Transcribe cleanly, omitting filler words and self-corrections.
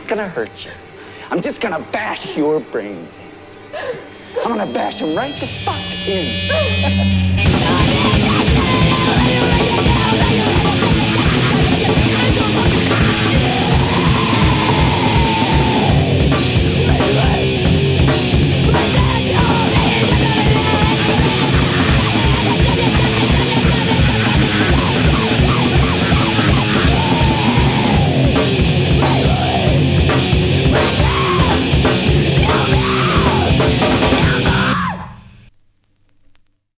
gonna hurt you. I'm just gonna bash your brains in. I'm gonna bash them right the fuck in.